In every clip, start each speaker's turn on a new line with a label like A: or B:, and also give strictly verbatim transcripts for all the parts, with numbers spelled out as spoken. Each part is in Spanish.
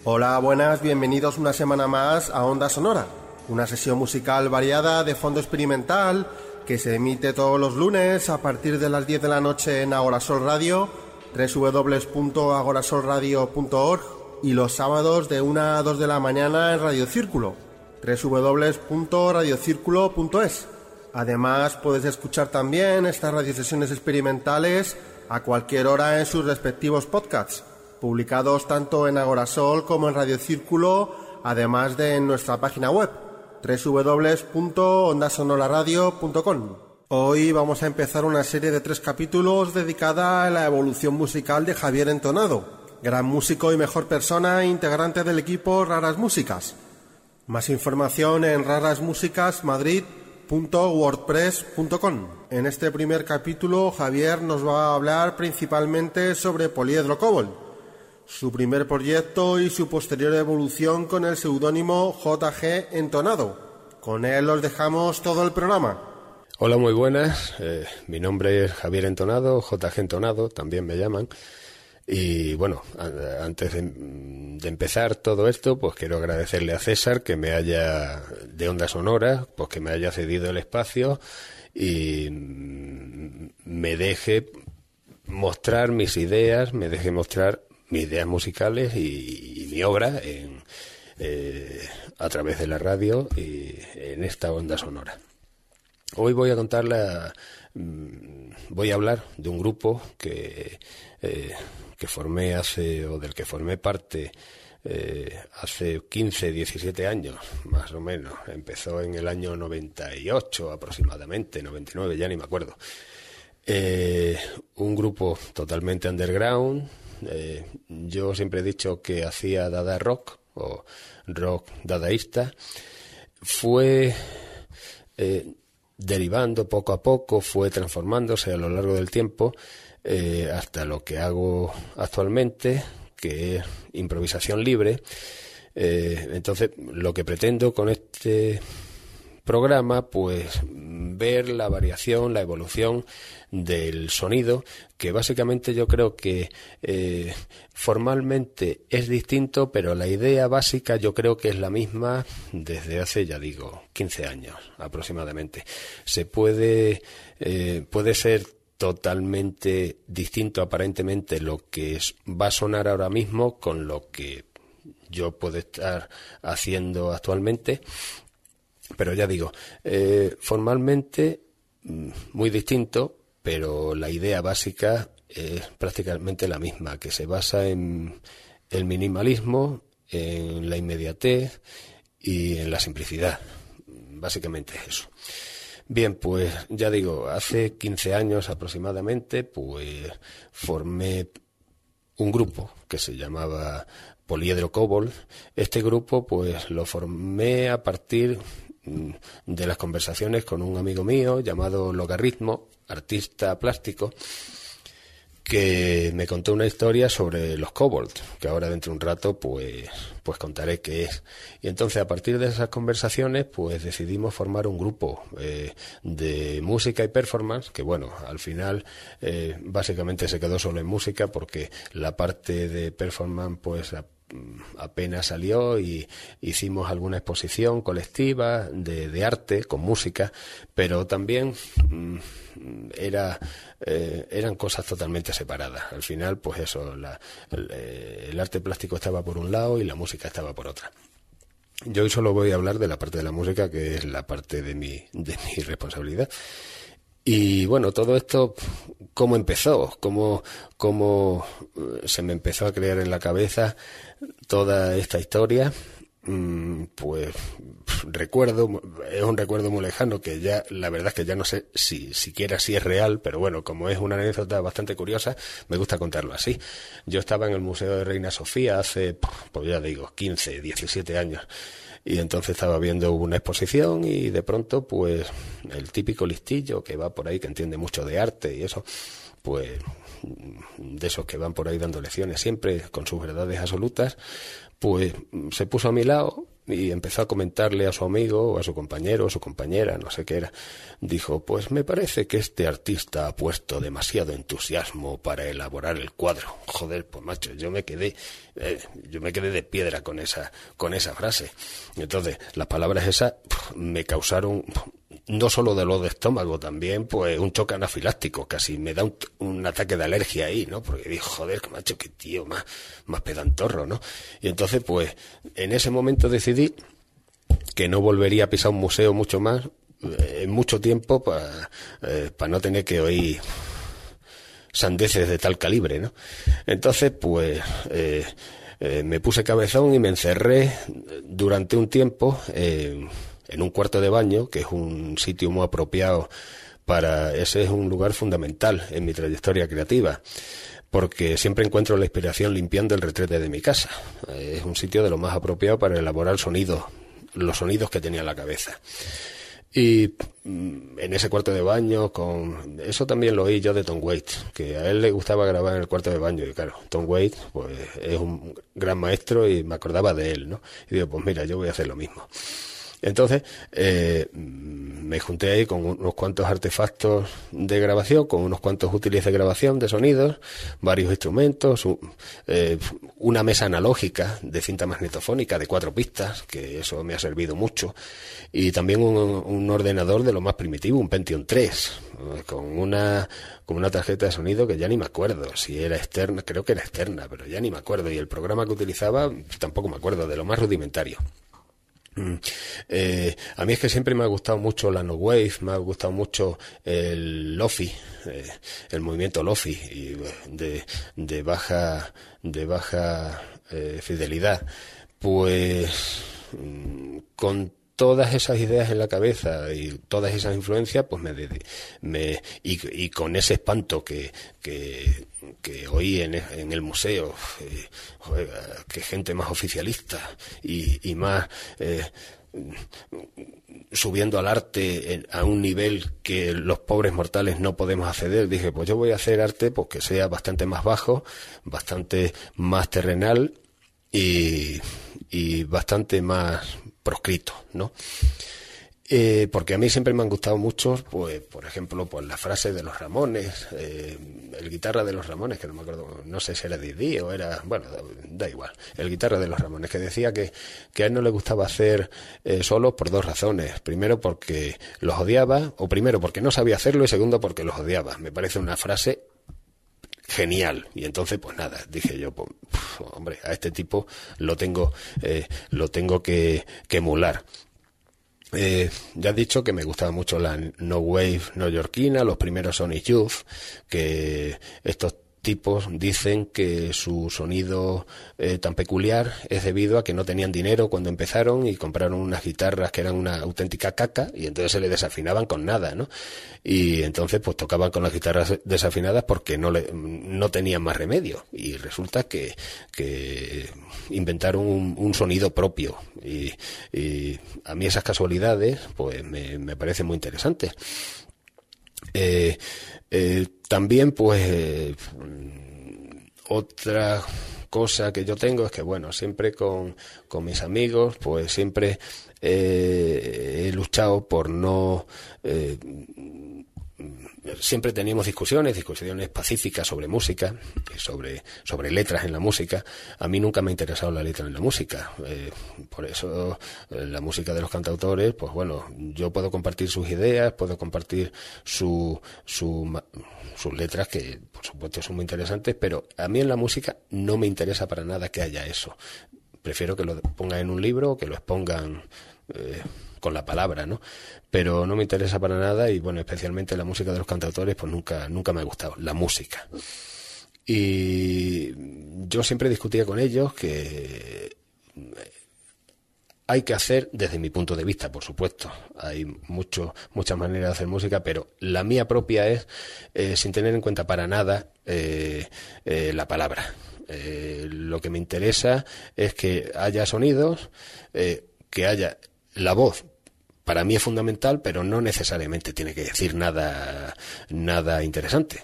A: Hola, buenas, bienvenidos una semana más a Onda Sonora, una sesión musical variada de fondo experimental que se emite todos los lunes a partir de las diez de la noche en Agorasol Radio, doble u doble u doble u punto agorasol radio punto org, y los sábados de una a dos de la mañana en Radio Círculo, doble u doble u doble u punto radio círculo punto es. Además, puedes escuchar también estas radiosesiones experimentales a cualquier hora en sus respectivos podcasts, publicados tanto en Agorasol como en Radio Círculo, además de en nuestra página web, doble u doble u doble u punto onda sonora radio punto com. Hoy vamos a empezar una serie de tres capítulos dedicada a la evolución musical de Javier Entonado, gran músico y mejor persona, integrante del equipo Raras Músicas. Más información en rarasmusicasmadrid punto wordpress punto com. En este primer capítulo, Javier nos va a hablar principalmente sobre Poliedro Cobol, su primer proyecto y su posterior evolución con el seudónimo J G Entonado. Con él os dejamos todo el programa.
B: Hola, muy buenas. Eh, mi nombre es Javier Entonado, J G Entonado, también me llaman. Y bueno, a, antes de, de empezar todo esto, pues quiero agradecerle a César que me haya, de Onda Sonora, pues que me haya cedido el espacio y me deje mostrar mis ideas, me deje mostrar mis ideas musicales y, y mi obra en, eh, a través de la radio y en esta Onda Sonora. Hoy voy a contarle, voy a hablar de un grupo que, eh, que formé hace, o del que formé parte eh, hace quince, diecisiete años, más o menos. Empezó en el año noventa y ocho aproximadamente, noventa y nueve, ya ni me acuerdo. Eh, un grupo totalmente underground. Eh, yo siempre he dicho que hacía dada rock o rock dadaísta. Fue eh, derivando poco a poco, fue transformándose a lo largo del tiempo eh, hasta lo que hago actualmente, que es improvisación libre. Eh, entonces, lo que pretendo con este programa, pues ver la variación, la evolución del sonido, que básicamente yo creo que eh, formalmente es distinto, pero la idea básica yo creo que es la misma desde hace, ya digo, quince años aproximadamente. Se puede, eh, puede ser totalmente distinto aparentemente lo que es, va a sonar ahora mismo con lo que yo puedo estar haciendo actualmente. Pero ya digo, eh, formalmente muy distinto, pero la idea básica es prácticamente la misma, que se basa en el minimalismo, en la inmediatez y en la simplicidad. Básicamente es eso. Bien, pues ya digo, hace quince años aproximadamente, pues formé un grupo que se llamaba Poliedro Cobol. Este grupo pues lo formé a partir de las conversaciones con un amigo mío llamado Logarritmo, artista plástico, que me contó una historia sobre los Kobold, que ahora dentro de un rato pues, pues contaré qué es. Y entonces a partir de esas conversaciones pues decidimos formar un grupo eh, de música y performance, que bueno, al final eh, básicamente se quedó solo en música porque la parte de performance pues a, apenas salió y hicimos alguna exposición colectiva de, de arte con música, pero también mm, era eh, eran cosas totalmente separadas. Al final, pues eso, la, el, el arte plástico estaba por un lado y la música estaba por otra. Yo hoy solo voy a hablar de la parte de la música, que es la parte de mi, de mi responsabilidad. Y bueno, todo esto, ¿cómo empezó? ¿Cómo, cómo se me empezó a crear en la cabeza toda esta historia? Pues recuerdo, es un recuerdo muy lejano que ya, la verdad es que ya no sé si siquiera si es real, pero bueno, como es una anécdota bastante curiosa, me gusta contarlo así. Yo estaba en el Museo de Reina Sofía hace, pues ya digo, quince, diecisiete años. Y entonces estaba viendo una exposición y de pronto, pues, el típico listillo que va por ahí, que entiende mucho de arte y eso, pues, de esos que van por ahí dando lecciones siempre con sus verdades absolutas, pues se puso a mi lado y empezó a comentarle a su amigo o a su compañero o a su compañera, no sé qué era. Dijo, pues me parece que este artista ha puesto demasiado entusiasmo para elaborar el cuadro. Joder, pues macho, yo me quedé eh, yo me quedé de piedra con esa con esa frase. Entonces, las palabras esas pf, me causaron no solo dolor de estómago, también pues un choque anafiláctico, casi me da un, un ataque de alergia ahí, ¿no? Porque digo, joder, que macho, qué tío más, más pedantorro, ¿no? Y entonces, pues, en ese momento decidí que no volvería a pisar un museo mucho más, eh, en mucho tiempo, para eh, para no tener que oír sandeces de tal calibre, ¿no? Entonces, pues, eh, eh, me puse cabezón y me encerré durante un tiempo eh, en un cuarto de baño, que es un sitio muy apropiado para... Ese es un lugar fundamental en mi trayectoria creativa, porque siempre encuentro la inspiración limpiando el retrete de mi casa. Es un sitio de lo más apropiado para elaborar sonidos, los sonidos que tenía en la cabeza. Y en ese cuarto de baño, con eso también lo oí yo de Tom Waits, que a él le gustaba grabar en el cuarto de baño, y claro, Tom Waits pues es un gran maestro y me acordaba de él, ¿no? Y digo, pues mira, yo voy a hacer lo mismo. Entonces, eh, me junté ahí con unos cuantos artefactos de grabación, con unos cuantos útiles de grabación de sonidos, varios instrumentos, un, eh, una mesa analógica de cinta magnetofónica de cuatro pistas, que eso me ha servido mucho, y también un, un ordenador de lo más primitivo, un Pentium tres, con una, con una tarjeta de sonido que ya ni me acuerdo si era externa, creo que era externa, pero ya ni me acuerdo, y el programa que utilizaba tampoco me acuerdo, de lo más rudimentario. Mm. Eh, a mí es que siempre me ha gustado mucho la no wave, me ha gustado mucho el lofi, eh, el movimiento lofi y de, de baja de baja eh, fidelidad. Pues mm, con todas esas ideas en la cabeza y todas esas influencias, pues me, me y, y con ese espanto que que, que oí en, en el museo, eh, joder, que gente más oficialista y, y más eh, subiendo al arte en, a un nivel que los pobres mortales no podemos acceder, dije, pues yo voy a hacer arte pues que sea bastante más bajo, bastante más terrenal y, y bastante más proscrito, ¿no? Eh, porque a mí siempre me han gustado mucho, pues, por ejemplo, pues la frase de los Ramones, eh, el guitarra de los Ramones, que no me acuerdo, no sé si era Didi o era, bueno, da, da igual, el guitarra de los Ramones, que decía que, que a él no le gustaba hacer eh, solos por dos razones. Primero porque los odiaba, o primero porque no sabía hacerlo, y segundo porque los odiaba. Me parece una frase genial. Y entonces, pues nada, dije yo, pues, hombre, a este tipo lo tengo, eh, lo tengo que, que emular. Eh, ya he dicho que me gustaba mucho la no wave neoyorquina, los primeros Sonic Youth, que estos tipos dicen que su sonido eh, tan peculiar es debido a que no tenían dinero cuando empezaron y compraron unas guitarras que eran una auténtica caca y entonces se le desafinaban con nada, ¿no? Y entonces pues tocaban con las guitarras desafinadas porque no le, no tenían más remedio, y resulta que, que inventaron un, un sonido propio, y, y a mí esas casualidades pues me, me parecen muy interesantes. Eh, eh, también pues eh, otra cosa que yo tengo es que bueno, siempre con, con mis amigos pues siempre eh, he luchado por no eh, siempre teníamos discusiones, discusiones pacíficas sobre música, sobre, sobre letras en la música. A mí nunca me ha interesado la letra en la música. Eh, por eso, eh, la música de los cantautores, pues bueno, yo puedo compartir sus ideas, puedo compartir su, su, sus letras, que por supuesto son muy interesantes, pero a mí en la música no me interesa para nada que haya eso. Prefiero que lo pongan en un libro o que lo expongan eh, con la palabra, ¿no? Pero no me interesa para nada, y bueno, especialmente la música de los cantautores, pues nunca, nunca me ha gustado, la música. Y yo siempre discutía con ellos que hay que hacer, desde mi punto de vista, por supuesto, hay mucho, muchas maneras de hacer música, pero la mía propia es, eh, sin tener en cuenta para nada eh, eh, la palabra. Eh, lo que me interesa es que haya sonidos, eh, que haya la voz. Para mí es fundamental, pero no necesariamente tiene que decir nada, nada interesante.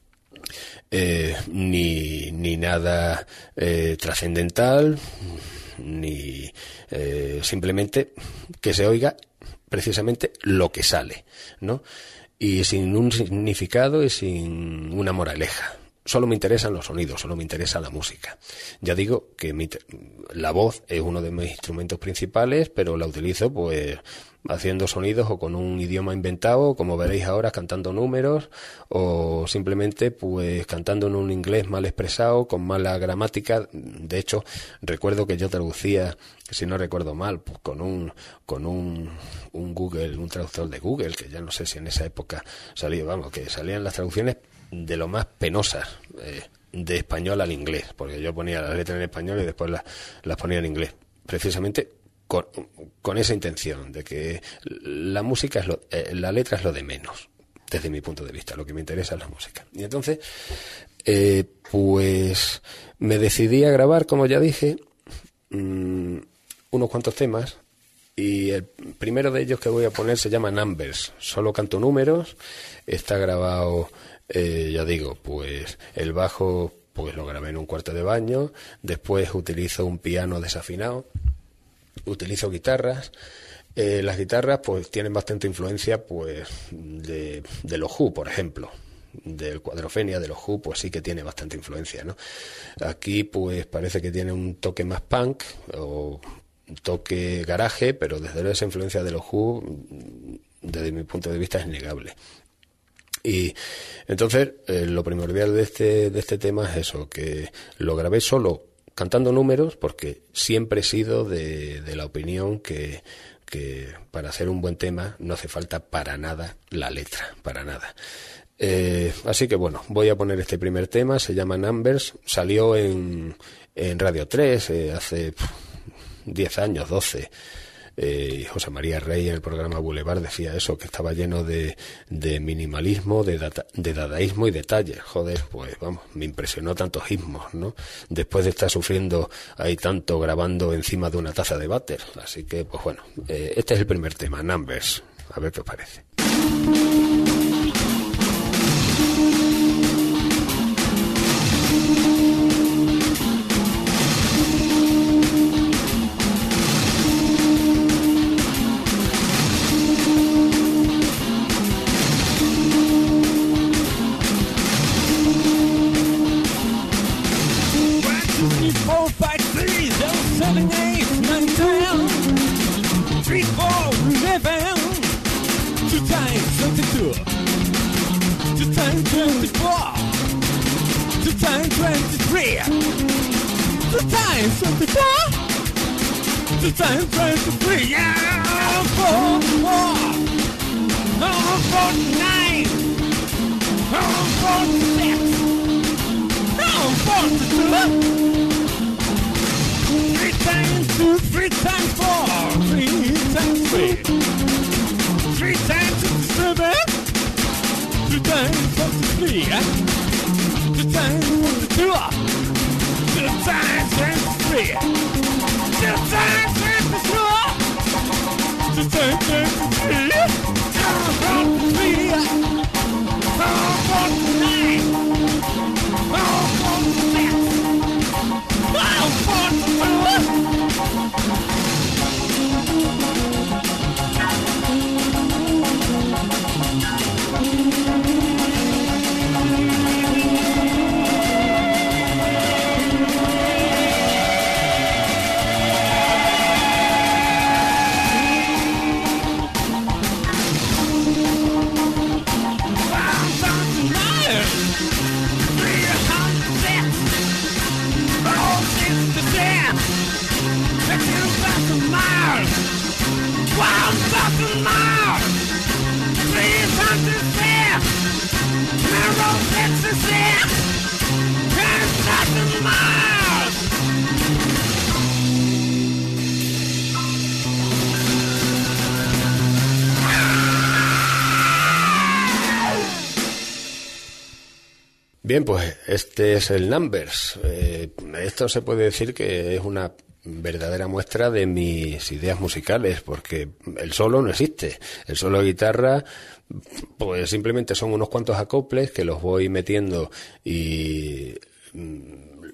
B: Eh, ni, ni nada eh, trascendental, ni eh, simplemente que se oiga precisamente lo que sale, ¿no? Y sin un significado y sin una moraleja. Solo me interesan los sonidos, solo me interesa la música. Ya digo que mi, la voz es uno de mis instrumentos principales, pero la utilizo pues haciendo sonidos o con un idioma inventado, como veréis ahora, cantando números, o simplemente pues cantando en un inglés mal expresado, con mala gramática. De hecho, recuerdo que yo traducía, si no recuerdo mal, pues con un con un, un Google, un traductor de Google, que ya no sé si en esa época salía, vamos, que salían las traducciones de lo más penosas, eh, de español al inglés, porque yo ponía las letras en español y después las, las ponía en inglés, precisamente con, con esa intención de que la música es lo, eh, la letra es lo de menos, desde mi punto de vista. Lo que me interesa es la música. Y entonces, eh, pues me decidí a grabar, como ya dije, mmm, unos cuantos temas. Y el primero de ellos que voy a poner se llama Numbers. Solo canto números. Está grabado, eh, ya digo, pues el bajo pues lo grabé en un cuarto de baño. Después utilizo un piano desafinado. Utilizo guitarras. Eh, las guitarras pues tienen bastante influencia pues de, de los Who, por ejemplo. Del Cuadrofenia, de los Who, pues sí que tiene bastante influencia, ¿no? Aquí pues parece que tiene un toque más punk o un toque garaje, pero desde luego esa influencia de los Who, desde mi punto de vista, es innegable. Y entonces eh, lo primordial de este de este tema es eso, que lo grabé solo cantando números, porque siempre he sido de, de la opinión que, que para hacer un buen tema no hace falta para nada la letra, para nada. Eh, así que bueno, voy a poner este primer tema, se llama Numbers, salió en, en Radio tres eh, hace pff, diez años, doce. Eh, José María Rey en el programa Boulevard decía eso, que estaba lleno de, de minimalismo, de, data, de dadaísmo y detalles. Joder, pues vamos, me impresionó tantos ismos, ¿no? Después de estar sufriendo ahí tanto grabando encima de una taza de váter. Así que, pues bueno, eh, este es el primer tema, Numbers. A ver qué os parece.
C: The time twenty-three, yeah, four, four, no, forty-nine, no, forty-six, no, forty-two, three times two, three times four, three times three, three times seven, two times forty-three, two times forty-two, two times twenty-three. Two times twenty-four, two times twenty-three, two forty-three, two forty-nine, two forty-six, two forty-two.
B: Bien, pues este es el Numbers. Eh, esto se puede decir que es una verdadera muestra de mis ideas musicales, porque el solo no existe. El solo de guitarra, pues simplemente son unos cuantos acoples que los voy metiendo y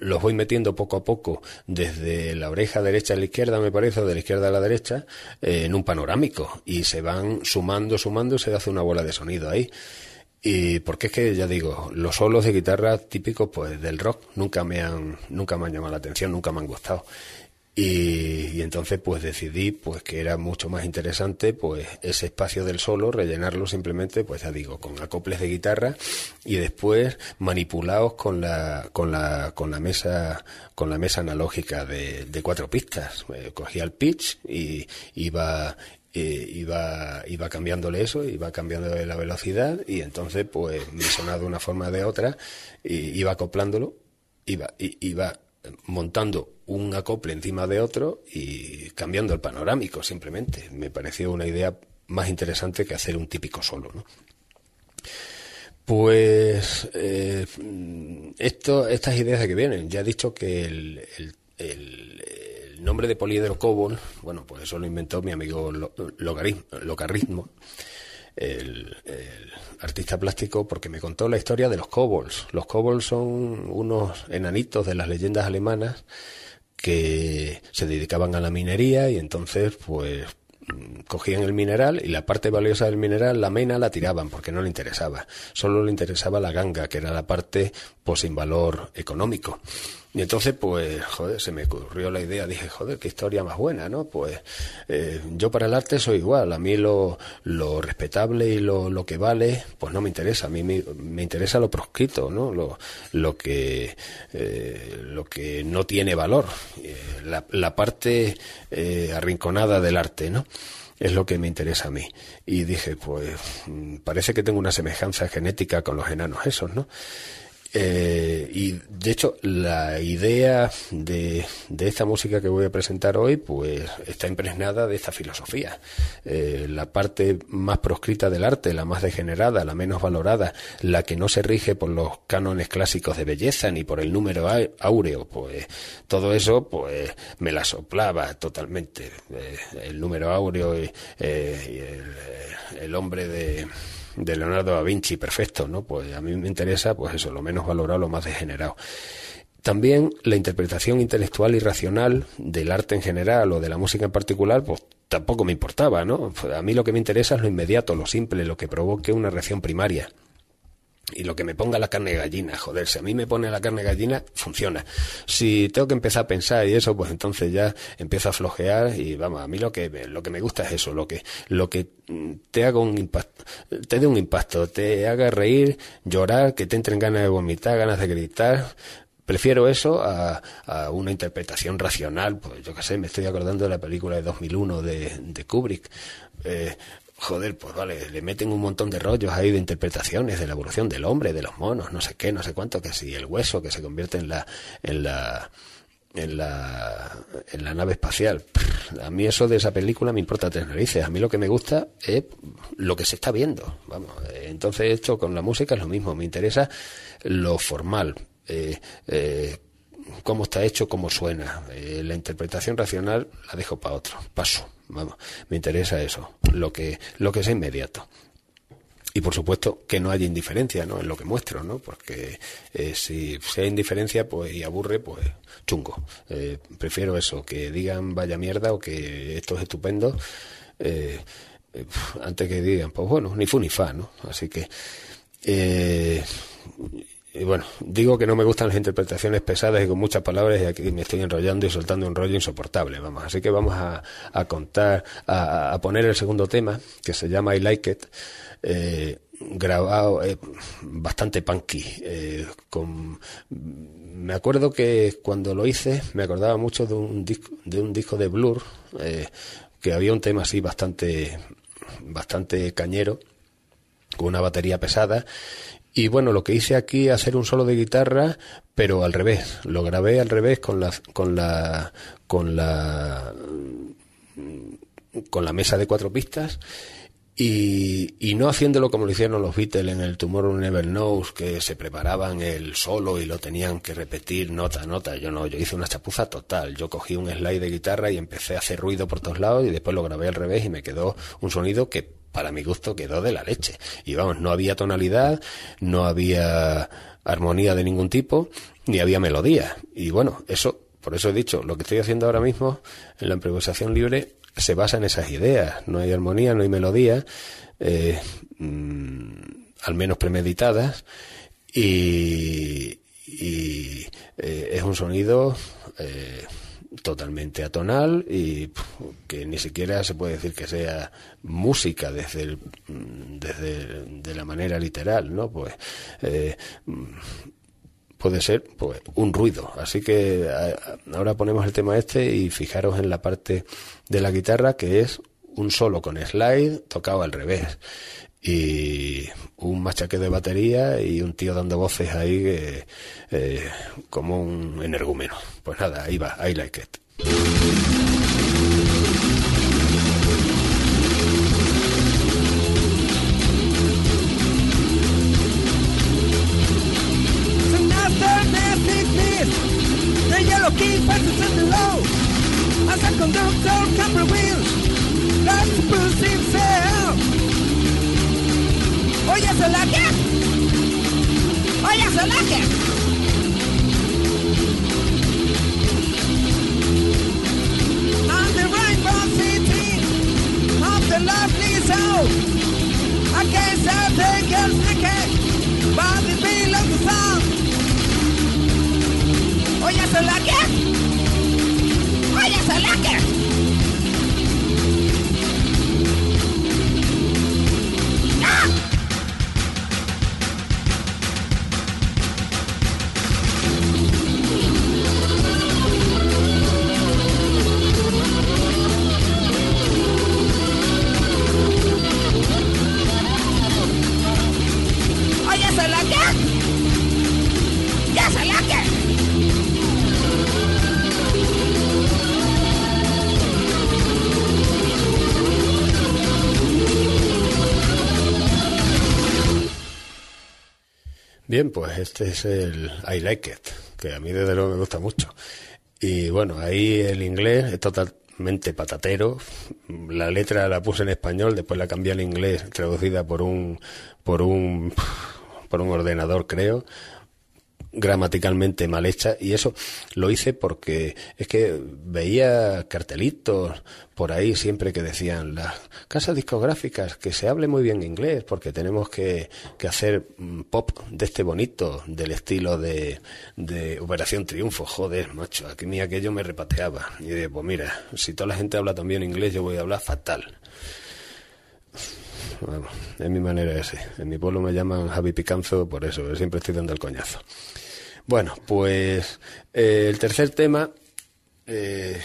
B: los voy metiendo poco a poco desde la oreja derecha a la izquierda, me parece, o de la izquierda a la derecha, eh, en un panorámico, y se van sumando, sumando, y se hace una bola de sonido ahí. Y porque es que, ya digo, los solos de guitarra típicos pues del rock nunca me han nunca me han llamado la atención, nunca me han gustado. Y, y entonces pues decidí pues que era mucho más interesante pues ese espacio del solo rellenarlo simplemente, pues ya digo, con acoples de guitarra y después manipulados con la con la con la mesa con la mesa analógica de, de cuatro pistas. Eh, cogía el pitch y iba Eh, iba iba cambiándole eso, iba cambiándole la velocidad, y entonces pues me sonaba de una forma o de otra, y iba acoplándolo, iba i, iba montando un acople encima de otro y cambiando el panorámico simplemente. Me pareció una idea más interesante que hacer un típico solo, ¿no? Pues eh, esto estas ideas de que vienen, ya he dicho que el, el, el El nombre de poliedro cobol, bueno, pues eso lo inventó mi amigo Locarritmo, el, el artista plástico, porque me contó la historia de los kobolds. Los kobolds son unos enanitos de las leyendas alemanas que se dedicaban a la minería, y entonces pues cogían el mineral, y la parte valiosa del mineral, la mena, la tiraban porque no le interesaba. Solo le interesaba la ganga, que era la parte pues sin valor económico. Y entonces, pues, joder, se me ocurrió la idea, dije, joder, qué historia más buena, ¿no? Pues eh, yo para el arte soy igual, a mí lo, lo respetable y lo, lo que vale, pues no me interesa, a mí me, me interesa lo proscrito, ¿no? Lo, lo que eh, lo que no tiene valor, eh, la, la parte eh, arrinconada del arte, ¿no? Es lo que me interesa a mí. Y dije, pues, parece que tengo una semejanza genética con los enanos esos, ¿no? Eh, y de hecho la idea de, de esta música que voy a presentar hoy pues está impregnada de esta filosofía. Eh, la parte más proscrita del arte, la más degenerada, la menos valorada, la que no se rige por los cánones clásicos de belleza ni por el número áureo, pues todo eso pues me la soplaba totalmente. Eh, el número áureo y, eh, y el, el hombre de de Leonardo da Vinci, perfecto, ¿no? Pues a mí me interesa, pues eso, lo menos valorado, lo más degenerado. También la interpretación intelectual y racional del arte en general o de la música en particular, pues tampoco me importaba, ¿no? A mí lo que me interesa es lo inmediato, lo simple, lo que provoque una reacción primaria. Y lo que me ponga la carne de gallina, joder, si a mí me pone la carne de gallina, funciona. Si tengo que empezar a pensar y eso, pues entonces ya empiezo a flojear y vamos, a mí lo que lo que me gusta es eso, lo que lo que te haga un impacto, te dé un impacto, te haga reír, llorar, que te entren ganas de vomitar, ganas de gritar. Prefiero eso a, a una interpretación racional. Pues yo qué sé, me estoy acordando de la película de dos mil uno de, de Kubrick. Eh, Joder, pues vale, le meten un montón de rollos ahí de interpretaciones de la evolución del hombre, de los monos, no sé qué, no sé cuánto, que si el hueso que se convierte en la en la en la en la nave espacial. A mí eso de esa película me importa tres narices. A mí lo que me gusta es lo que se está viendo. Vamos, entonces esto con la música es lo mismo. Me interesa lo formal, eh, eh, cómo está hecho, cómo suena. Eh, la interpretación racional la dejo para otro. Paso. Vamos, me interesa eso, lo que lo que es inmediato. Y por supuesto que no haya indiferencia, ¿no?, en lo que muestro, ¿no? Porque eh, si, si hay indiferencia pues y aburre, pues chungo. Eh, prefiero eso, que digan vaya mierda o que esto es estupendo, eh, eh, antes que digan, pues bueno, ni fu ni fa, ¿no? Así que eh, y bueno, digo que no me gustan las interpretaciones pesadas y con muchas palabras, y aquí me estoy enrollando y soltando un rollo insoportable, vamos. Así que vamos a, a contar, a, a poner el segundo tema, que se llama I Like It, eh, grabado eh, bastante punky. Eh, con, me acuerdo que cuando lo hice me acordaba mucho de un disco de, un disco de Blur, eh, que había un tema así bastante, bastante cañero, con una batería pesada. Y bueno, lo que hice aquí es hacer un solo de guitarra, pero al revés. Lo grabé al revés con la con la con la con la mesa de cuatro pistas, y, y no haciéndolo como lo hicieron los Beatles en el Tomorrow Never Knows, que se preparaban el solo y lo tenían que repetir nota a nota. Yo no, yo hice una chapuza total. Yo cogí un slide de guitarra y empecé a hacer ruido por todos lados, y después lo grabé al revés y me quedó un sonido que para mi gusto quedó de la leche. Y vamos, no había tonalidad, no había armonía de ningún tipo, ni había melodía. Y bueno, eso, por eso he dicho, lo que estoy haciendo ahora mismo en la improvisación libre se basa en esas ideas. No hay armonía, no hay melodía, eh, mmm, al menos premeditadas, y, y eh, es un sonido eh, totalmente atonal y pff, que ni siquiera se puede decir que sea música desde el, desde de la manera literal, ¿no? Pues eh, puede ser pues un ruido. Así que a, ahora ponemos el tema este y fijaros en la parte de la guitarra, que es un solo con slide tocado al revés y un machaque de batería y un tío dando voces ahí eh, eh, como un energúmeno. Pues nada, ahí va, I Like It.
C: The yellow key passes in the low. As I conduct on camera wheels, that's the boost himself. Oh yes, I like it. Oh yes, I like it. On the rainbow city of the lovely soul, I can't stop the girls naked by the feel of the sound. Oh yes, I like it. Oh yes, I like it. Ah! Oh yes, I like it. Yes, I like it.
B: Bien, pues este es el I Like It, que a mí desde luego me gusta mucho. Y bueno, ahí el inglés es totalmente patatero. La letra la puse en español, después la cambié al inglés, traducida por un por un por un ordenador, creo, gramaticalmente mal hecha, y eso lo hice porque es que veía cartelitos por ahí siempre que decían las casas discográficas que se hable muy bien inglés porque tenemos que, que hacer pop de este bonito, del estilo de, de Operación Triunfo. Joder, macho, aquí ni aquello me repateaba. Y dije, pues mira, si toda la gente habla también inglés, yo voy a hablar fatal. Bueno, es mi manera ese. En mi pueblo me llaman Javi Picanzo por eso, siempre estoy dando el coñazo. Bueno, pues eh, el tercer tema eh,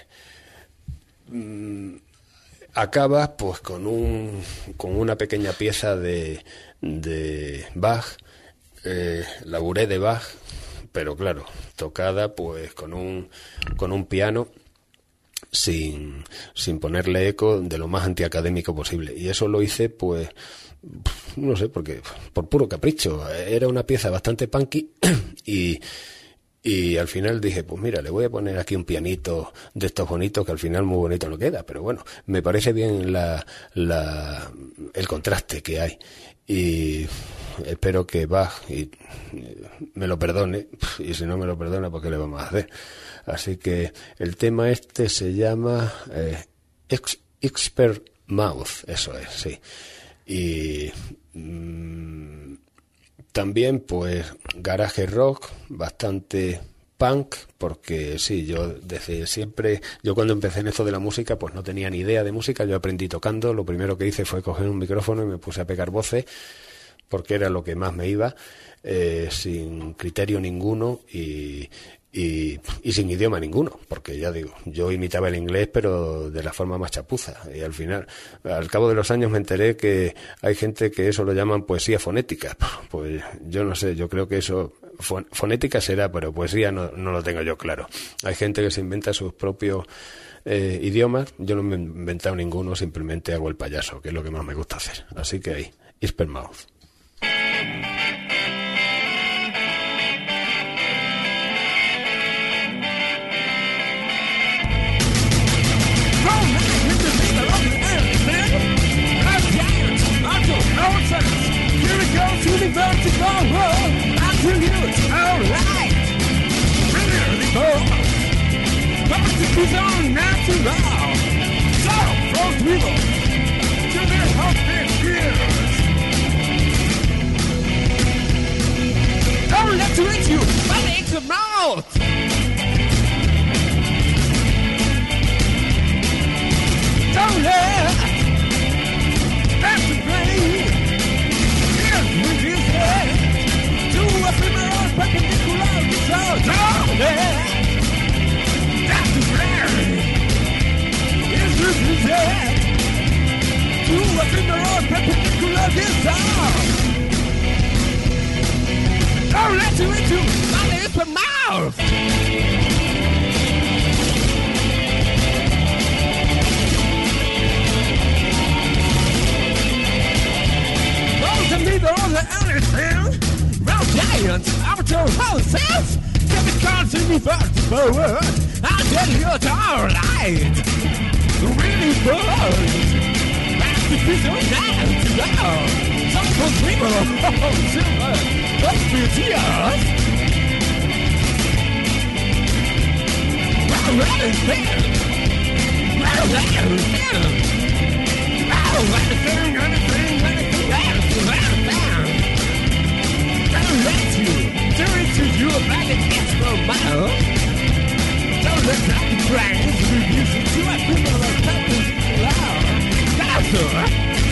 B: mm, acaba pues con un con una pequeña pieza de de Bach, eh, la Bourrée de Bach, pero claro, tocada pues con un con un piano sin sin ponerle eco, de lo más antiacadémico posible, y eso lo hice pues no sé, porque por puro capricho. Era una pieza bastante punky y, y al final dije, pues mira, le voy a poner aquí un pianito de estos bonitos que al final muy bonito no queda, pero bueno, me parece bien la, la, el contraste que hay y espero que Bach y, me lo perdone, y si no me lo perdona, pues qué le vamos a hacer. Así que el tema este se llama eh, Expert Mouth, eso es, sí. Y mmm, también pues garage rock, bastante punk, porque sí, yo desde siempre, yo cuando empecé en esto de la música pues no tenía ni idea de música, yo aprendí tocando, lo primero que hice fue coger un micrófono y me puse a pegar voces porque era lo que más me iba, eh, sin criterio ninguno y Y, y sin idioma ninguno, porque ya digo, yo imitaba el inglés pero de la forma más chapuza, y al final, al cabo de los años me enteré que hay gente que eso lo llaman poesía fonética. Pues yo no sé, yo creo que eso fon, fonética será, pero poesía no, no lo tengo yo claro. Hay gente que se inventa sus propios eh, idiomas, yo no me he inventado ninguno, simplemente hago el payaso, que es lo que más me gusta hacer. Así que ahí, Expert Mouth.
C: Here we go to the vertical road. I tell you it's alright. Justice is unnatural. Sorrow flows evil to their heartbeat tears. Don't let you eat you, but it's a mouth. Don't let that's the brain. Here's with his head to a ephemeral perpendicular result. Don't let that's the brain. Here's with his head to a ephemeral perpendicular result. Don't let you into my lips and mouth. Those that leave all the anything, round giants, amateur houses, give it constantly fast forward. I'll tell you it's all right. The really burns. That's the piece of that. Some for people, oh, silver. Let's be tears. Well, that is fair. Well, that is fair. Well, anything, anything, anything else is out of town. Don't let you do it to you about the extra mile. Don't let that the brains reduce it to a people of purpose loud. That's all right.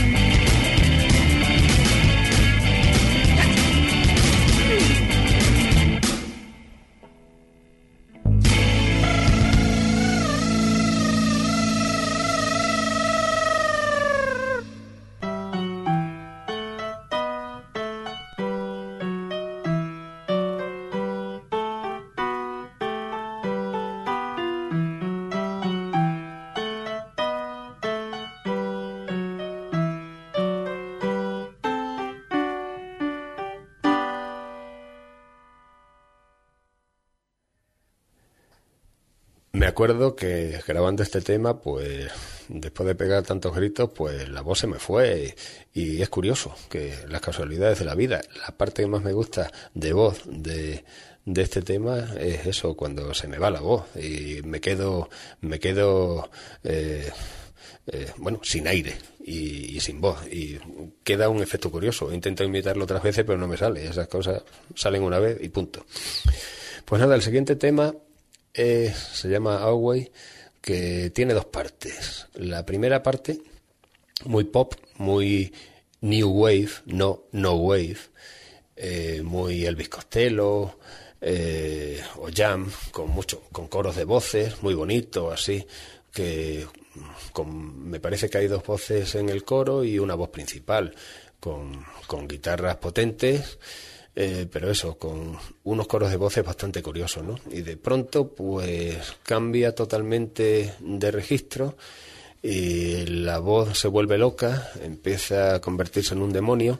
B: Me acuerdo que grabando este tema, pues después de pegar tantos gritos, pues la voz se me fue y, y es curioso que las casualidades de la vida, la parte que más me gusta de voz de, de este tema es eso, cuando se me va la voz y me quedo, me quedo eh, eh, bueno, sin aire y, y sin voz y queda un efecto curioso. Intento imitarlo otras veces pero no me sale, esas cosas salen una vez y punto. Pues nada, el siguiente tema Eh, se llama Away, que tiene dos partes. La primera parte, muy pop, muy new wave, no no wave, eh, muy Elvis Costello eh, o jam, con mucho, con coros de voces, muy bonito, así, que con, me parece que hay dos voces en el coro y una voz principal, con, con guitarras potentes. Eh, pero eso, con unos coros de voces bastante curiosos, ¿no? Y de pronto, pues, cambia totalmente de registro y la voz se vuelve loca, empieza a convertirse en un demonio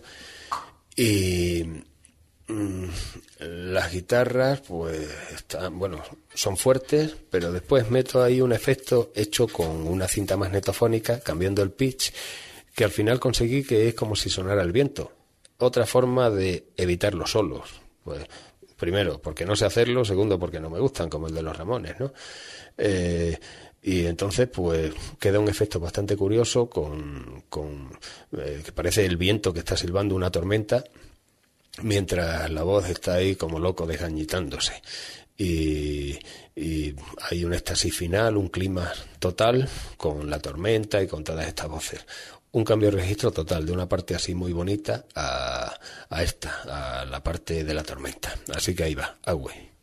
B: y mmm, las guitarras, pues, están, bueno, son fuertes, pero después meto ahí un efecto hecho con una cinta magnetofónica, cambiando el pitch, que al final conseguí que es como si sonara el viento. Otra forma de evitar los solos, pues primero porque no sé hacerlo, segundo porque no me gustan, como el de los Ramones, ¿no? Eh, y entonces pues queda un efecto bastante curioso con, con eh, que parece el viento que está silbando una tormenta mientras la voz está ahí como loco desgañitándose y, y hay un éxtasis final, un clima total con la tormenta y con todas estas voces. Un cambio de registro total, de una parte así muy bonita a, a esta, a la parte de la tormenta. Así que ahí va, Away.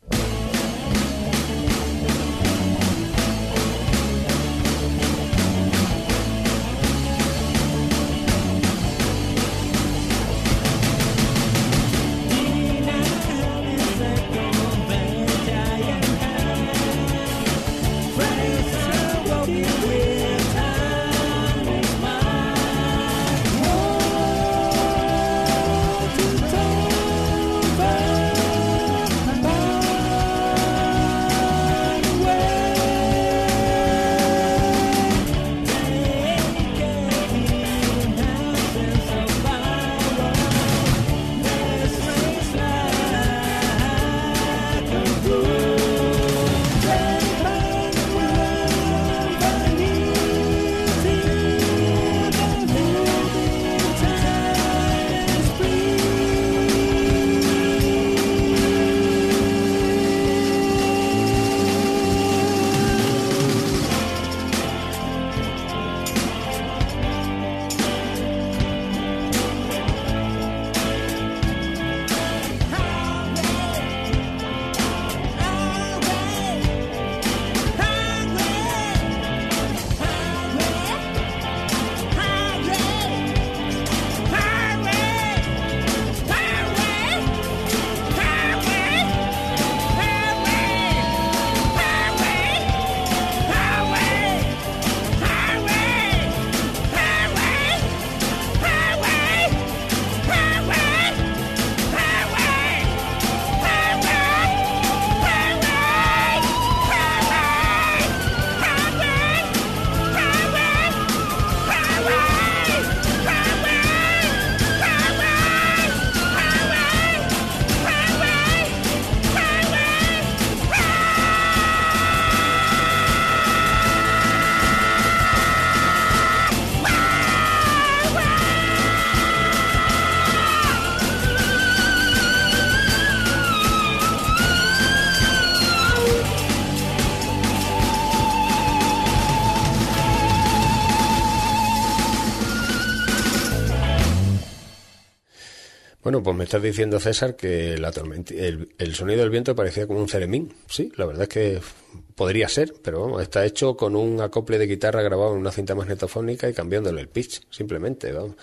B: Bueno, pues me estás diciendo, César, que la tormenta, el, el sonido del viento parecía como un ceremín. Sí, la verdad es que podría ser, pero vamos, está hecho con un acople de guitarra grabado en una cinta magnetofónica y cambiándole el pitch, simplemente, vamos.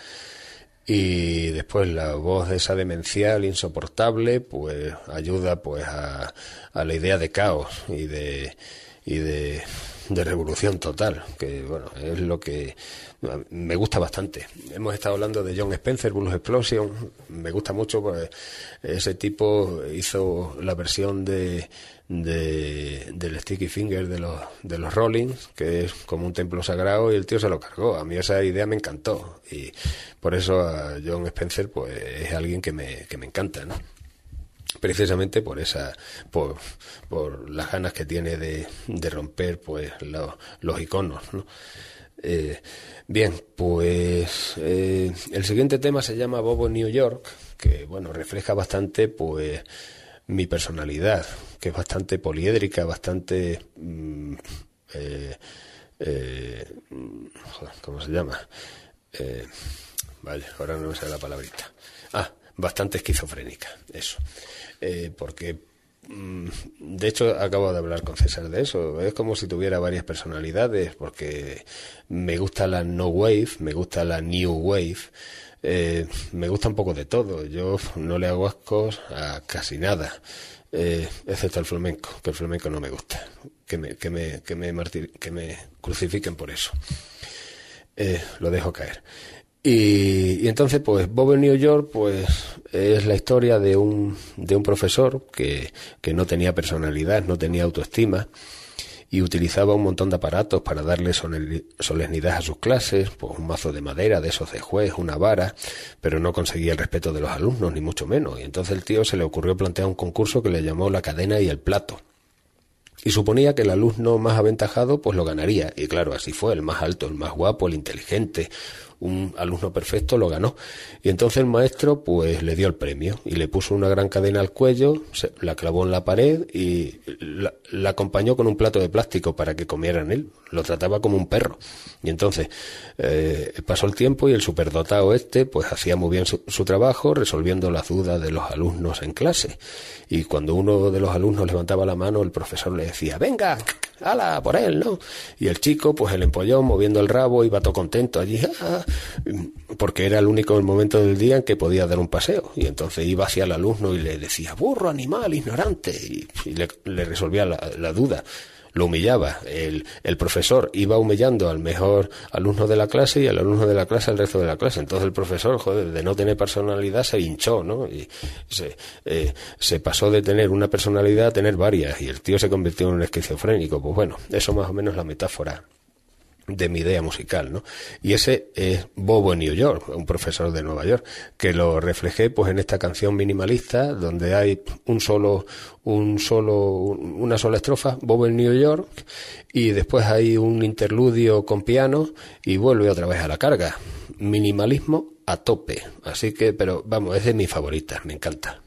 B: Y después la voz esa demencial, insoportable, pues ayuda pues a, a la idea de caos y de y de, de revolución total, que bueno, es lo que me gusta bastante. Hemos estado hablando de Jon Spencer, Blues Explosion, me gusta mucho, pues ese tipo hizo la versión de, de del Sticky Finger de los de los Rollins, que es como un templo sagrado, y el tío se lo cargó. A mí esa idea me encantó, y por eso a Jon Spencer pues es alguien que me que me encanta, ¿no? Precisamente por esa por, por las ganas que tiene de, de romper pues los, los iconos, ¿no? Eh, bien, pues eh, el siguiente tema se llama Bobo en New York, que bueno, refleja bastante pues mi personalidad, que es bastante poliédrica, bastante mm, eh, eh, joder, ¿cómo se llama? Eh, vaya, ahora no me sale la palabrita. Ah, bastante esquizofrénica, eso. Eh, porque de hecho acabo de hablar con César de eso, es como si tuviera varias personalidades, porque me gusta la no wave, me gusta la new wave, eh, me gusta un poco de todo. Yo no le hago ascos a casi nada, eh, excepto el flamenco, que el flamenco no me gusta, que me, que me, que me, martir, que me crucifiquen por eso, eh, lo dejo caer. Y, y entonces, pues, Bobo en New York, pues, es la historia de un, de un profesor que, que no tenía personalidad, no tenía autoestima, y utilizaba un montón de aparatos para darle solemnidad a sus clases, pues un mazo de madera, de esos de juez, una vara, pero no conseguía el respeto de los alumnos, ni mucho menos. Y entonces el tío se le ocurrió plantear un concurso que le llamó La Cadena y el Plato. Y suponía que el alumno más aventajado pues lo ganaría. Y claro, así fue, el más alto, el más guapo, el inteligente, un alumno perfecto lo ganó. Y entonces el maestro pues le dio el premio y le puso una gran cadena al cuello, se, la clavó en la pared y la, la acompañó con un plato de plástico para que comiera en él. Lo trataba como un perro. Y entonces eh, pasó el tiempo y el superdotado este pues hacía muy bien su, su trabajo, resolviendo las dudas de los alumnos en clase. Y cuando uno de los alumnos levantaba la mano, el profesor le decía, venga, hala, por él, ¿no? Y el chico, pues el empollón, moviendo el rabo, iba todo contento allí, ah, porque era el único momento del día en que podía dar un paseo. Y entonces iba hacia el alumno y le decía, burro, animal, ignorante, y, y le, le resolvía la, la duda. Lo humillaba. El, el profesor iba humillando al mejor alumno de la clase y al alumno de la clase al resto de la clase. Entonces el profesor, joder, de no tener personalidad se hinchó, ¿no? Y se, eh, se pasó de tener una personalidad a tener varias, y el tío se convirtió en un esquizofrénico. Pues bueno, eso más o menos es la metáfora de mi idea musical, ¿no? Y ese es Bobo en New York, un profesor de Nueva York, que lo reflejé pues en esta canción minimalista donde hay un solo un solo una sola estrofa, Bobo en New York, y después hay un interludio con piano y vuelve otra vez a la carga. Minimalismo a tope. Así que, pero vamos, es de mis favoritas, me encanta.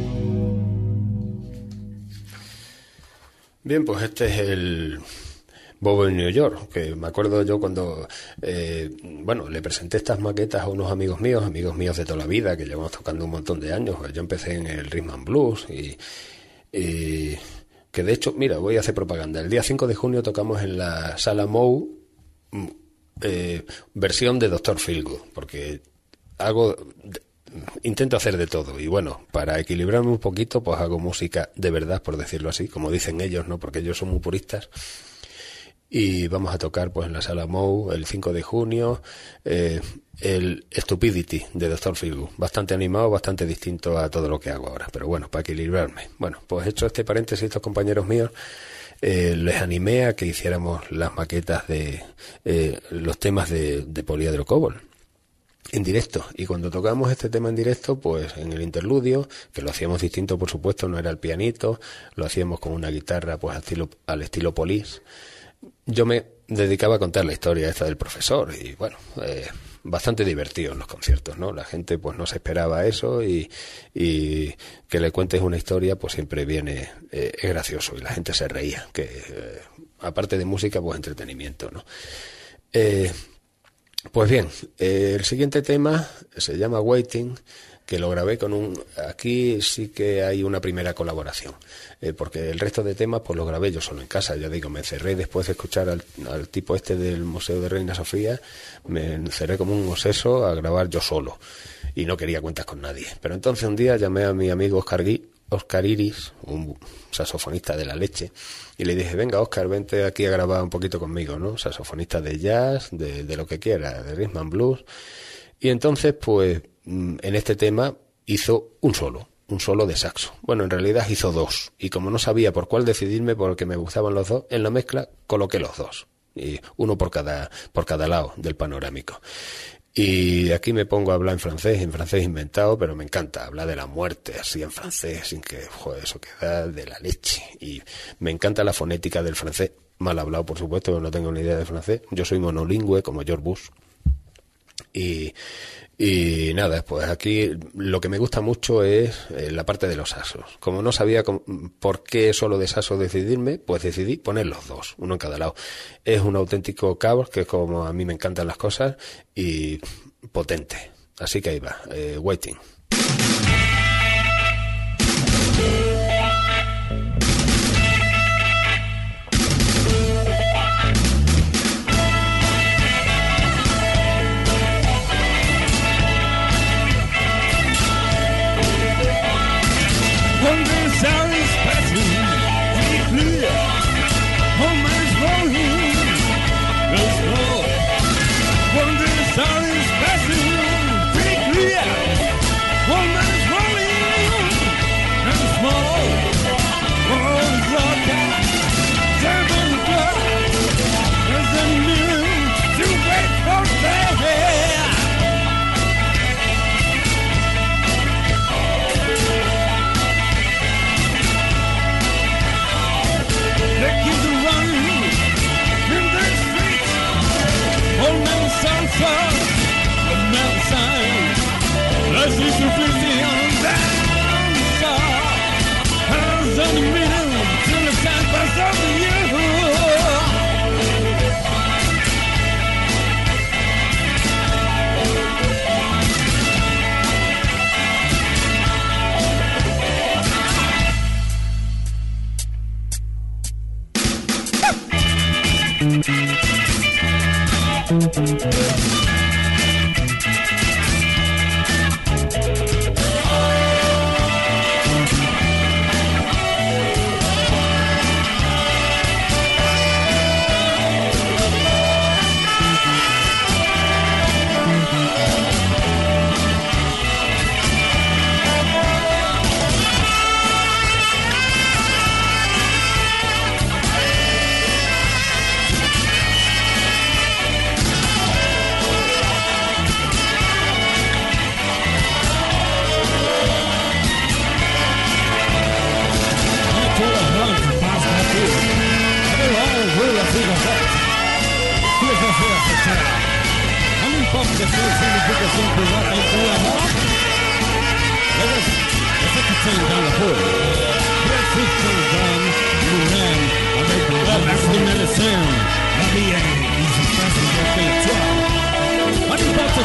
B: Bien, pues este es el Bobo en New York, que me acuerdo yo cuando, eh, bueno, le presenté estas maquetas a unos amigos míos, amigos míos de toda la vida, que llevamos tocando un montón de años. Yo empecé en el Rhythm and Blues y, y que de hecho, mira, voy a hacer propaganda. El día cinco de junio tocamos en la Sala Moe, eh, versión de doctor Feelgood, porque hago... intento hacer de todo y bueno, para equilibrarme un poquito pues hago música de verdad, por decirlo así, como dicen ellos, ¿no? Porque ellos son muy puristas. Y vamos a tocar pues en la Sala Moe el cinco de junio eh, el Stupidity de doctor Feelgood, bastante animado, bastante distinto a todo lo que hago ahora, pero bueno, para equilibrarme. Bueno, pues hecho este paréntesis, estos compañeros míos eh, les animé a que hiciéramos las maquetas de eh, los temas de, de Poliedro Cobol en directo, y cuando tocamos este tema en directo, pues en el interludio, que lo hacíamos distinto, por supuesto, no era el pianito, lo hacíamos con una guitarra pues al estilo, al estilo Police. Yo me dedicaba a contar la historia esta del profesor y bueno, eh, bastante divertido en los conciertos, ¿no? La gente pues no se esperaba eso y, y que le cuentes una historia pues siempre viene, eh, es gracioso y la gente se reía, que eh, aparte de música pues entretenimiento, ¿no? Eh, Pues bien, eh, el siguiente tema se llama Waiting, que lo grabé con un... Aquí sí que hay una primera colaboración, eh, porque el resto de temas pues lo grabé yo solo en casa. Ya digo, me encerré después de escuchar al, al tipo este del Museo de Reina Sofía, me encerré como un obseso a grabar yo solo y no quería cuentas con nadie. Pero entonces un día llamé a mi amigo Oscar Gui, Oscar Iris, un saxofonista de la leche, y le dije, venga Oscar, vente aquí a grabar un poquito conmigo, ¿no? Saxofonista de jazz, de, de lo que quiera, de rhythm and blues. Y entonces pues en este tema hizo un solo, un solo de saxo. Bueno, en realidad hizo dos, y como no sabía por cuál decidirme porque me gustaban los dos, en la mezcla coloqué los dos, y uno por cada, por cada lado del panorámico. Y aquí me pongo a hablar en francés, en francés inventado, pero me encanta hablar de la muerte así en francés, sin que, joder, eso queda de la leche. Y me encanta la fonética del francés, mal hablado por supuesto, pero no tengo ni idea de francés. Yo soy monolingüe como George Bush. Y, y nada, pues aquí lo que me gusta mucho es eh, la parte de los saxos. Como no sabía con, por qué solo de saxo decidirme, pues decidí poner los dos, uno en cada lado. Es un auténtico caos, que es como a mí me encantan las cosas, y potente. Así que ahí va, eh, Waiting.
C: Down the hood. Let's sit down, you man. I make the medicine.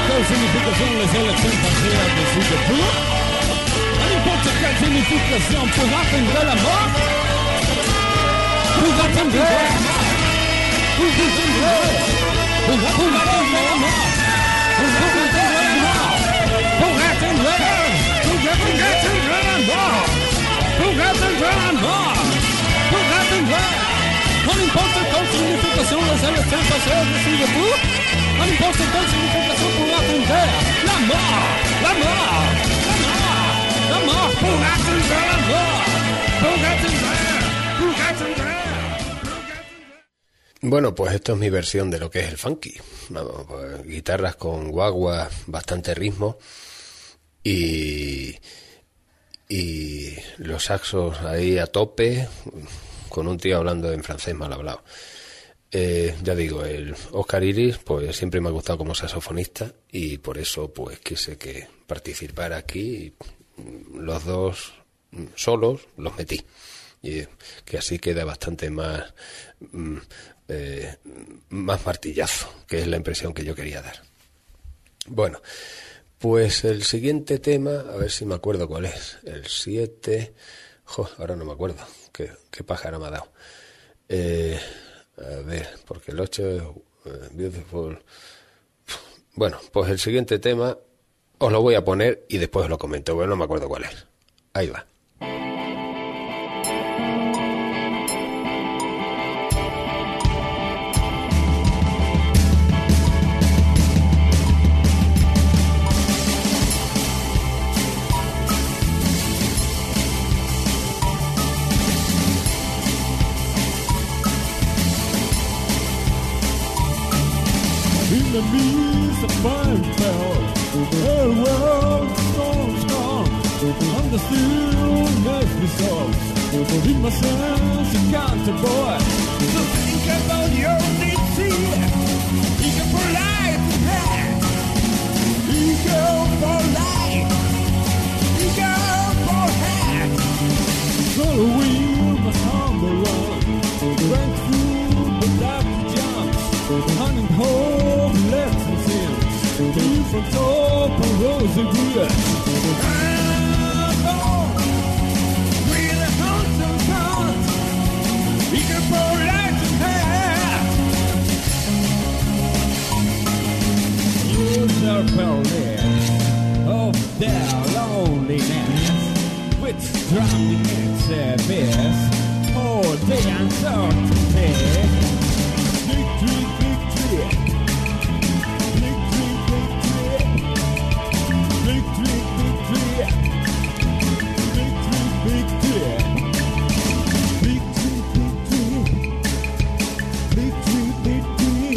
D: qué significación les el extranjero de su debut. No importa qué significación pueda tener el amor. Pueda tener el amor. Pueda tener el amor. Pueda tener el amor. Pueda tener el amor. Pueda tener el amor. Pueda tener el amor. Pueda tener el amor. Pueda tener. No importa qué significación les el extranjero de su debut. No importa qué significación pueda tener el amor. El amor. El amor. Pueda tener el amor. Pueda tener. Pueda tener.
B: Bueno, pues esto es mi versión de lo que es el funky. Vamos, pues, guitarras con guagua, bastante ritmo y, y los saxos ahí a tope, con un tío hablando en francés mal hablado. Eh, ya digo, el Óscar Iris, pues siempre me ha gustado como saxofonista y por eso pues quise que participara aquí. Los dos solos los metí y que así queda bastante más mm, eh, más martillazo, que es la impresión que yo quería dar. Bueno, pues el siguiente tema, a ver si me acuerdo cuál es, el siete, jo, ahora no me acuerdo, qué, qué pájaro me ha dado. Eh, a ver, porque el ocho es uh, Beautiful. Bueno, pues el siguiente tema os lo voy a poner y después os lo comento, bueno, no me acuerdo cuál es. Ahí va.
D: In the midst of fire fell, the world storms gone, and the stillness dissolves. In my sense, you can't avoid to think about your needs here. Eager for life ahead, eager for life, eager for head. Following the humble run, went through the dark jumps, hunting home lessons in, in from top of rosy wood. I'm on with a handsome count, eager for life to have. Years are falling of their loneliness, which drowning its abyss, all the uncertainty. Victory, victory, victory, victory, victory, victory, victory, victory, victory,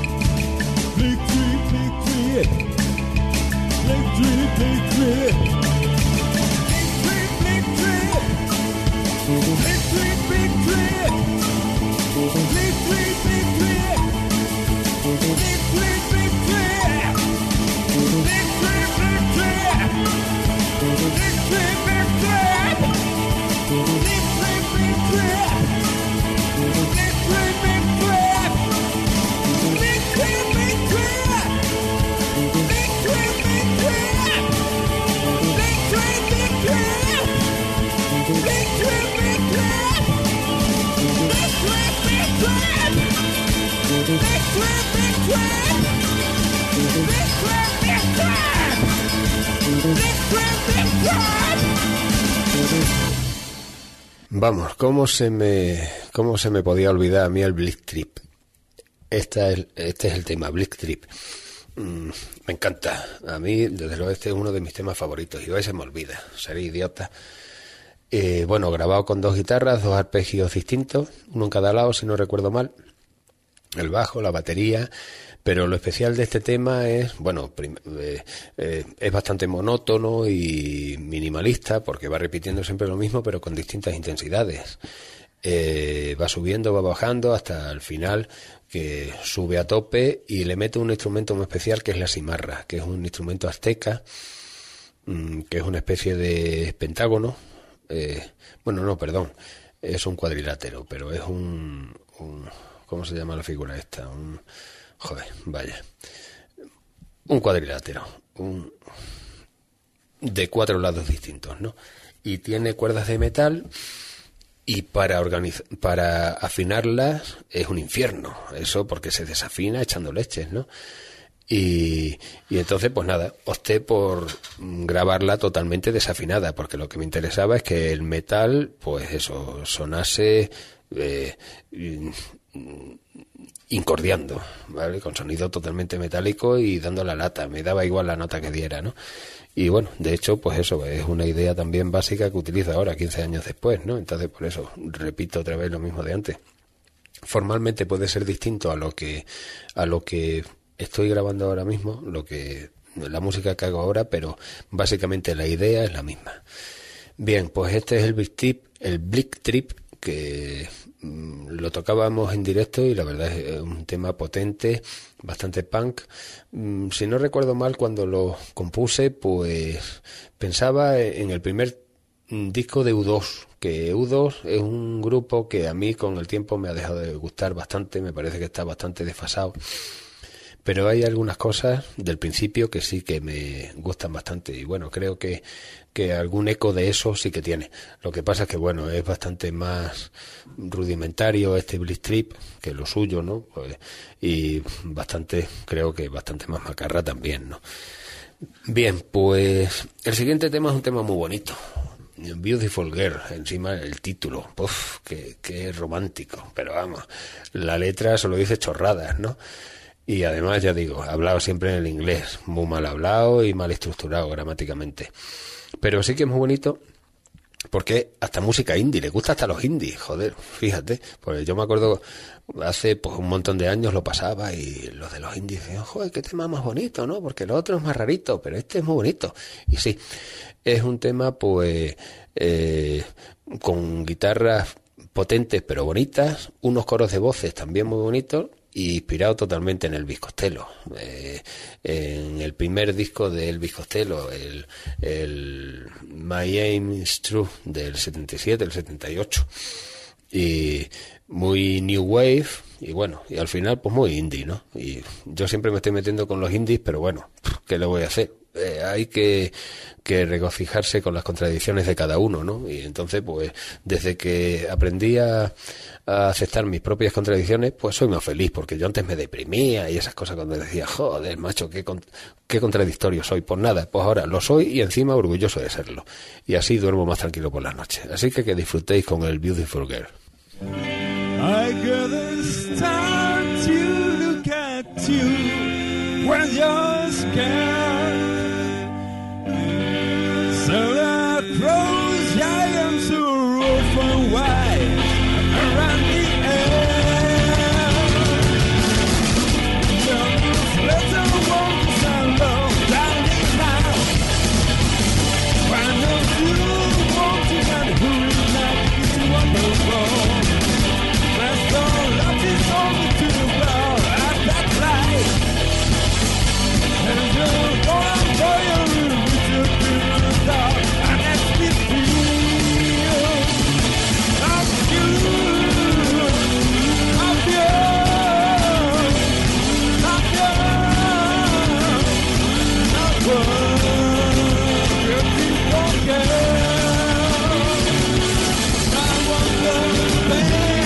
D: victory, victory, victory, victory.
B: Vamos, ¿cómo se me cómo se me podía olvidar a mí el Blick Trip? Esta es, este es el tema, Blick Trip. Mm, me encanta. A mí, desde luego, este es uno de mis temas favoritos. Y hoy se me olvida, seré idiota. Eh, bueno, grabado con dos guitarras, dos arpegios distintos, uno en cada lado, si no recuerdo mal. El bajo, la batería. Pero lo especial de este tema es, bueno, prim- eh, eh, es bastante monótono y minimalista porque va repitiendo siempre lo mismo pero con distintas intensidades. Eh, va subiendo, va bajando hasta el final que sube a tope y le mete un instrumento muy especial que es la cimarra, que es un instrumento azteca, mmm, que es una especie de pentágono. Eh, bueno, no, perdón, es un cuadrilátero, pero es un, un ¿cómo se llama la figura esta? Un... Joder, vaya. un cuadrilátero, un, de cuatro lados distintos, ¿no? Y tiene cuerdas de metal y para organiz- para afinarlas es un infierno, eso porque se desafina echando leches, ¿no? Y, y entonces, pues nada, opté por grabarla totalmente desafinada, porque lo que me interesaba es que el metal, pues eso, sonase eh, incordiando, ¿vale? Con sonido totalmente metálico y dando la lata, me daba igual la nota que diera, ¿no? Y bueno, de hecho, pues eso, es una idea también básica que utilizo ahora, quince años después, ¿no? Entonces, por eso, repito otra vez lo mismo de antes. Formalmente puede ser distinto a lo que, a lo que estoy grabando ahora mismo, lo que, la música que hago ahora, pero básicamente la idea es la misma. Bien, pues este es el Blick Trip, el Blick Trip, que mm, lo tocábamos en directo y la verdad es un tema potente, bastante punk. Mm, si no recuerdo mal, cuando lo compuse, pues pensaba en el primer disco de U dos, que U dos es un grupo que a mí con el tiempo me ha dejado de gustar bastante, me parece que está bastante desfasado. Pero hay algunas cosas del principio que sí que me gustan bastante y bueno, creo que, que algún eco de eso sí que tiene. Lo que pasa es que bueno, es bastante más rudimentario este Blick Trip que lo suyo, ¿no? Pues, y bastante, creo que bastante más macarra también, ¿no? Bien, pues el siguiente tema es un tema muy bonito. Beautiful Girl, encima el título, uf, qué, qué romántico, pero vamos, la letra solo dice chorradas, ¿no? Y además, ya digo, hablado siempre en el inglés, muy mal hablado y mal estructurado gramáticamente. Pero sí que es muy bonito porque hasta música indie, le gusta hasta los indies, joder, fíjate. Pues yo me acuerdo, hace pues un montón de años lo pasaba y los de los indies decían, joder, qué tema más bonito, ¿no? Porque lo otro es más rarito, pero este es muy bonito. Y sí, es un tema pues eh, con guitarras potentes pero bonitas, unos coros de voces también muy bonitos, y inspirado totalmente en Elvis Costello. Eh, en el primer disco de Elvis Costello, el, el My Aim is True del setenta y siete, el setenta y ocho. Y muy new wave, y bueno, y al final pues muy indie, ¿no? Y yo siempre me estoy metiendo con los indies, pero bueno, ¿qué le voy a hacer? Eh, hay que, que regocijarse con las contradicciones de cada uno, ¿no? Y entonces, pues, desde que aprendí a, a aceptar mis propias contradicciones, pues soy más feliz, porque yo antes me deprimía y esas cosas cuando decía, joder, macho, qué, con, qué contradictorio soy. Pues nada, pues ahora lo soy y encima orgulloso de serlo. Y así duermo más tranquilo por las noches. Así que que disfrutéis con el Beautiful Girl.
C: I gotta start to look at you when you're scared. So I close your eyes so rough and wide around the air. Just let the walk sound low down the now. When you walking and who is not you wonderful. Let's go, love is over to the world at that light. And you're going for your room with your beautiful dog. And let's be real. Love you, love you, love you, love you, beautiful girl. I want the best.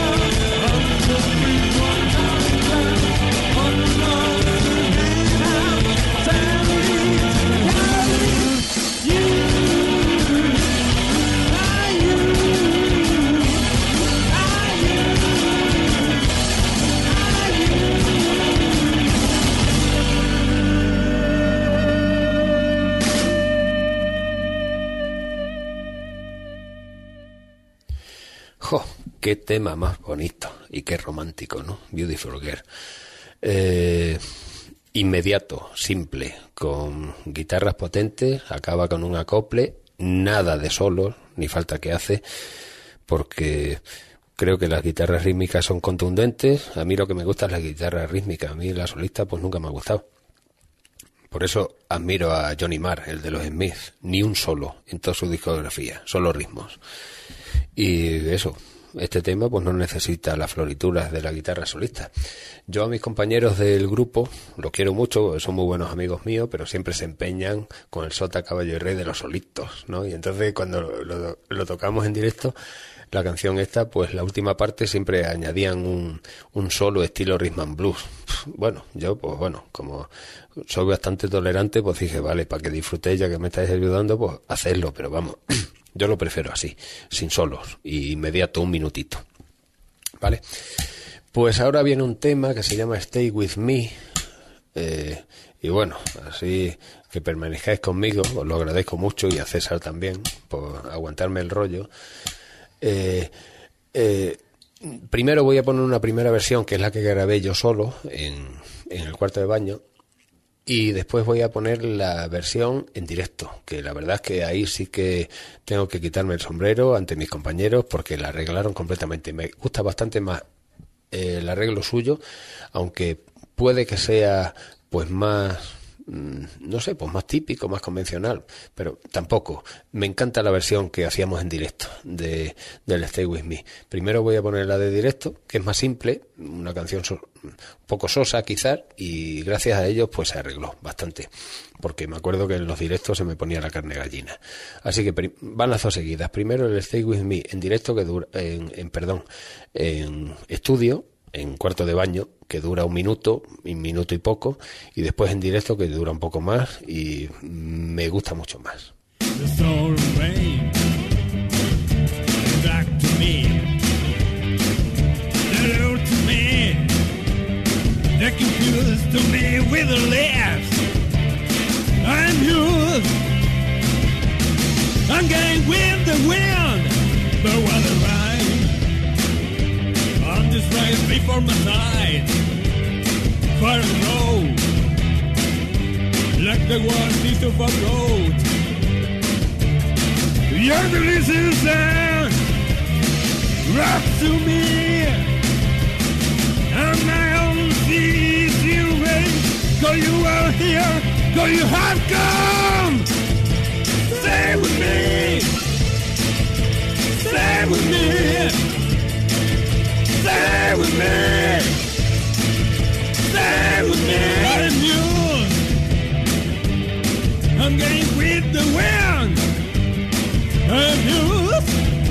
B: ¡Jo! ¡Qué tema más bonito! Y qué romántico, ¿no? Beautiful Girl. Eh, inmediato, simple, con guitarras potentes, acaba con un acople, nada de solos, ni falta que hace, porque creo que las guitarras rítmicas son contundentes. A mí lo que me gusta es la guitarra rítmica, a mí la solista pues nunca me ha gustado. Por eso admiro a Johnny Marr, el de los Smiths, ni un solo en toda su discografía, solo ritmos. Y eso, este tema pues no necesita las florituras de la guitarra solista. Yo a mis compañeros del grupo los quiero mucho, son muy buenos amigos míos, pero siempre se empeñan con el sota, caballo y rey de los solitos, ¿no? Y entonces cuando lo, lo, lo tocamos en directo, la canción esta, pues la última parte siempre añadían un, un solo estilo rhythm and blues. Bueno, yo pues bueno, como soy bastante tolerante, pues dije, vale, para que disfrutéis ya que me estáis ayudando, pues hacedlo, pero vamos, yo lo prefiero así, sin solos, y inmediato, un minutito. ¿Vale? Pues ahora viene un tema que se llama Stay With Me, eh, y bueno, así que permanezcáis conmigo, os lo agradezco mucho, y a César también, por aguantarme el rollo. Eh, eh, primero voy a poner una primera versión, que es la que grabé yo solo en, en el cuarto de baño, y después voy a poner la versión en directo, que la verdad es que ahí sí que tengo que quitarme el sombrero ante mis compañeros porque la arreglaron completamente. Me gusta bastante más eh, el arreglo suyo, aunque puede que sea pues más, no sé, pues más típico, más convencional, pero tampoco. Me encanta la versión que hacíamos en directo de del Stay With Me. Primero voy a poner la de directo, que es más simple, una canción so, un poco sosa quizás, y gracias a ellos pues se arregló bastante, porque me acuerdo que en los directos se me ponía la carne gallina. Así que prim- van las dos seguidas. Primero el Stay With Me en directo, que dura, en, en perdón, en estudio, en cuarto de baño, que dura un minuto, un minuto y poco, y después en directo, que dura un poco más y me gusta mucho más.
D: Just right before my side, far and low, like the one east of a road. You're the listening sound, rock to me, and my own sees you ready. Go you out here, go you have come. Stay with me, stay with me. Stay with me, stay with me. I'm yours. I'm getting with the wind. I'm yours.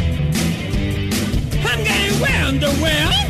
D: I'm getting with the wind.